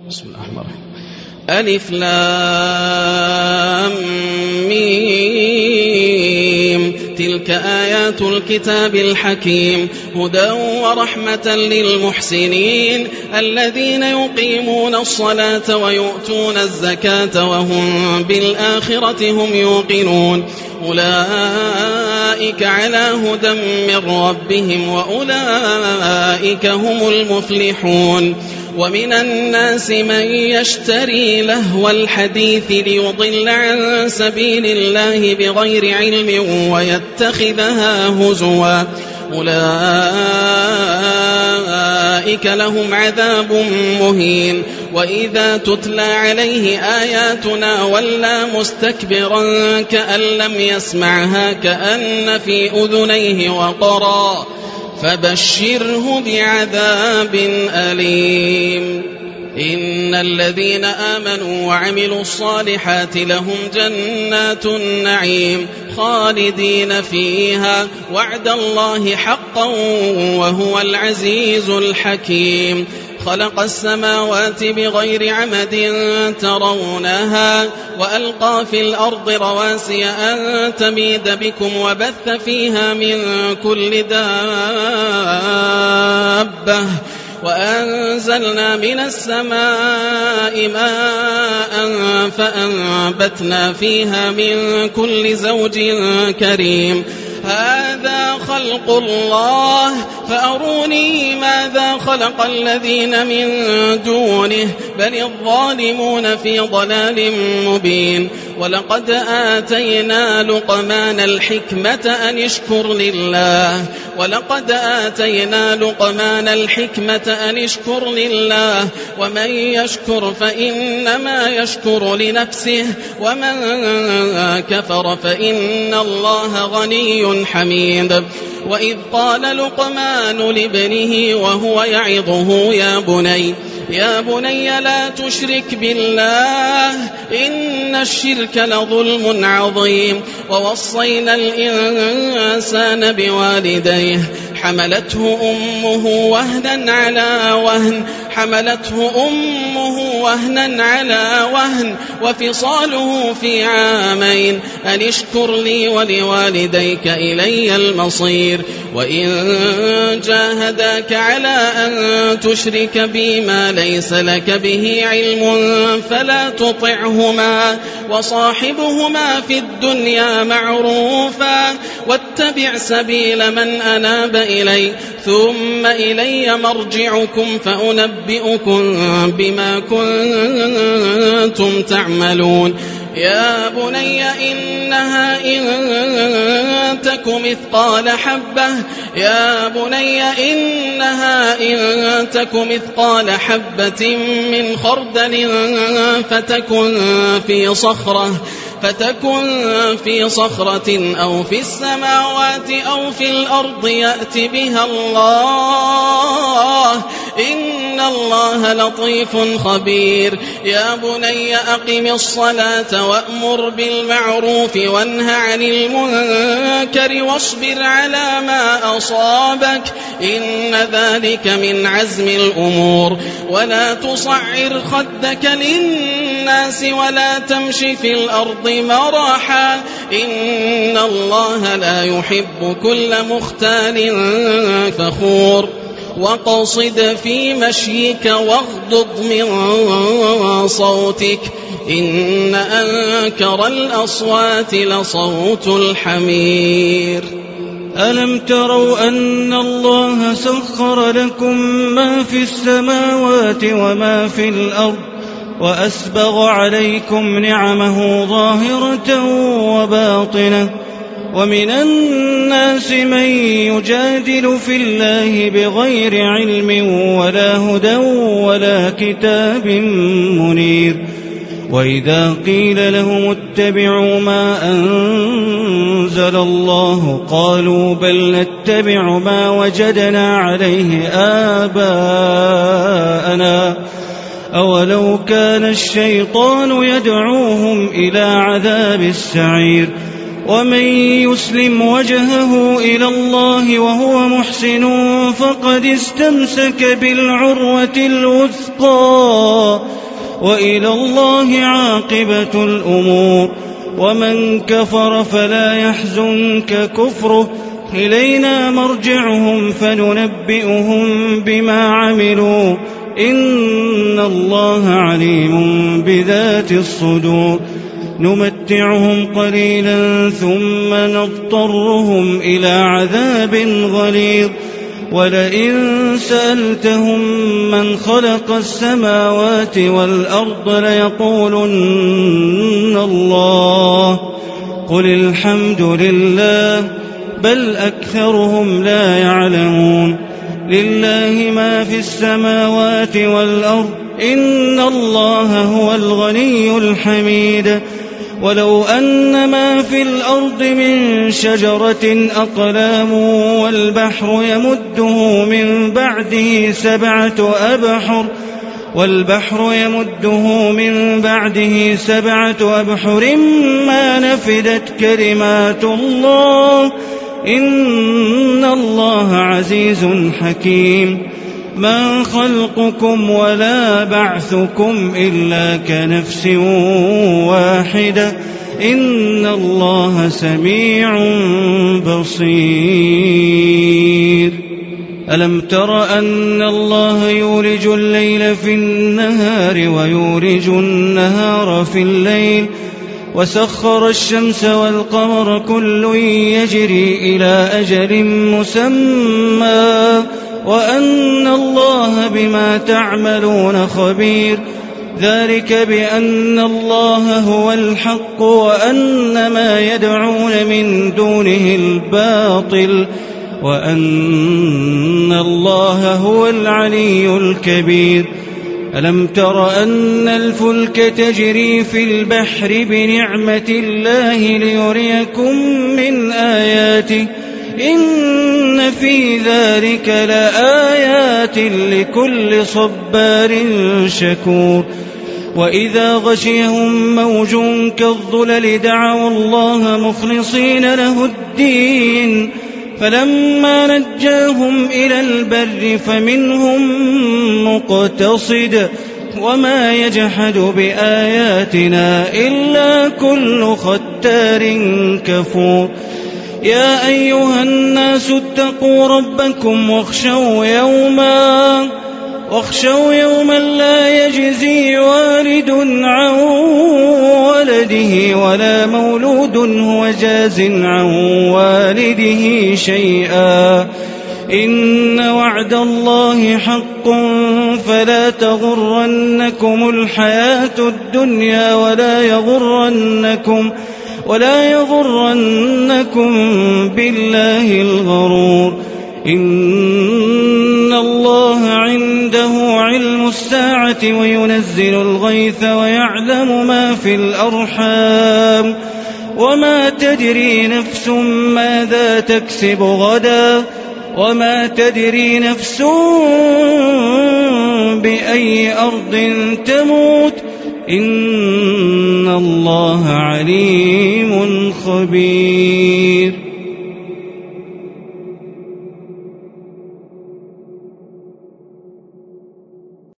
بسم الله الرحمن الرحيم. ألف لام ميم تلك آيات الكتاب الحكيم هدى ورحمة للمحسنين الذين يقيمون الصلاة ويؤتون الزكاة وهم بالآخرة هم يوقنون أولئك على هدى من ربهم وأولئك هم المفلحون. ومن الناس من يشتري لهو الحديث ليضل عن سبيل الله بغير علم ويتخذها هزوا أولئك لهم عذاب مهين. وإذا تتلى عليه آياتنا ولى مستكبرا كأن لم يسمعها كأن في أذنيه وقرا فبشره بعذاب أليم. إن الذين آمنوا وعملوا الصالحات لهم جنات النعيم خالدين فيها وعد الله حقا وهو العزيز الحكيم. خلق السماوات بغير عمد ترونها وألقى في الأرض رواسي أن تميد بكم وبث فيها من كل دابة وأنزلنا من السماء ماء فأنبتنا فيها من كل زوج كريم. هذا خلق الله فأروني ماذا خلق الذين من دونه بل الظالمون في ضلال مبين. ولقد آتينا لقمان الحكمة أن اشكر لله ومن يشكر فإنما يشكر لنفسه ومن كفر فإن الله غني حميد. وإذ قال لقمان لابنه وهو يعظه يا بني لا تشرك بالله إن الشرك لظلم عظيم. ووصينا الإنسان بوالديه حملته أمه وهنا على وهن وفصاله في عامين أن اشكر لي ولوالديك إلي المصير. وإن جاهداك على أن تشرك بي ما ليس لك به علم فلا تطعهما وصاحبهما في الدنيا معروفا واتبع سبيل من أناب إلي ثم إلي مرجعكم فأنبئكم بما كنتم تعملون. يا بني إنها إن تك مثقال حبة من خردل فتكن في صخرة أو في السماوات أو في الأرض يأت بها الله إن الله لطيف خبير. يا بني أقم الصلاة وأمر بالمعروف وانه عن المنكر واصبر على ما أصابك إن ذلك من عزم الأمور. ولا تصعر خدك للناس ولا تمش في الأرض مرحا إن الله لا يحب كل مختال فخور. وقصد في مشيك واغضض من صوتك إن أنكر الأصوات لصوت الحمير. ألم تروا أن الله سخر لكم ما في السماوات وما في الأرض وأسبغ عليكم نعمه ظاهرة وباطنة ومن الناس من يجادل في الله بغير علم ولا هدى ولا كتاب منير. وإذا قيل لهم اتبعوا ما أنزل الله قالوا بل نتبع ما وجدنا عليه آباءنا أولو كان الشيطان يدعوهم إلى عذاب السعير. ومن يسلم وجهه إلى الله وهو محسن فقد استمسك بالعروة الوثقى وإلى الله عاقبة الأمور. ومن كفر فلا يحزنك كفره، إلينا مرجعهم فننبئهم بما عملوا، إن الله عليم بذات الصدور. نمتعهم قليلا ثم نضطرهم إلى عذاب غليظ. ولئن سألتهم من خلق السماوات والأرض ليقولن الله، قل الحمد لله، بل أكثرهم لا يعلمون. لله ما في السماوات والأرض، إن الله هو الغني الحميد. ولو أن ما في الأرض من شجرة أقلام والبحر يمده من بعده سبعة أبحر ما نفدت كلمات الله، إن الله عزيز حكيم. ما خلقكم ولا بعثكم إلا كنفس واحدة، إن الله سميع بصير. ألم تر أن الله يولج الليل في النهار ويولج النهار في الليل، وسخر الشمس والقمر كل يجري إلى أجل مسمى، وأن الله بما تعملون خبير. ذلك بأن الله هو الحق وأن ما يدعون من دونه الباطل، وأن الله هو العلي الكبير. ألم تر أن الفلك تجري في البحر بنعمة الله ليريكم من آياته، إن في ذلك لآيات لكل صبار شكور. وإذا غشيهم موج كالظلل دعوا الله مخلصين له الدين، فلما نجاهم إلى البر فمنهم مقتصد، وما يجحد بآياتنا إلا كل ختار كفور. يا أيها الناس اتقوا ربكم واخشوا يوما لا يجزي والد عن ولده ولا مولود هو جاز عن والده شيئا، إن وعد الله حق فلا تغرنكم الحياة الدنيا ولا يغرنكم بالله الغرور. إن الله عنده علم الساعة وينزل الغيث ويعلم ما في الأرحام، وما تدري نفس ماذا تكسب غدا، وما تدري نفس بأي أرض تموت، إن الله عليم خبير.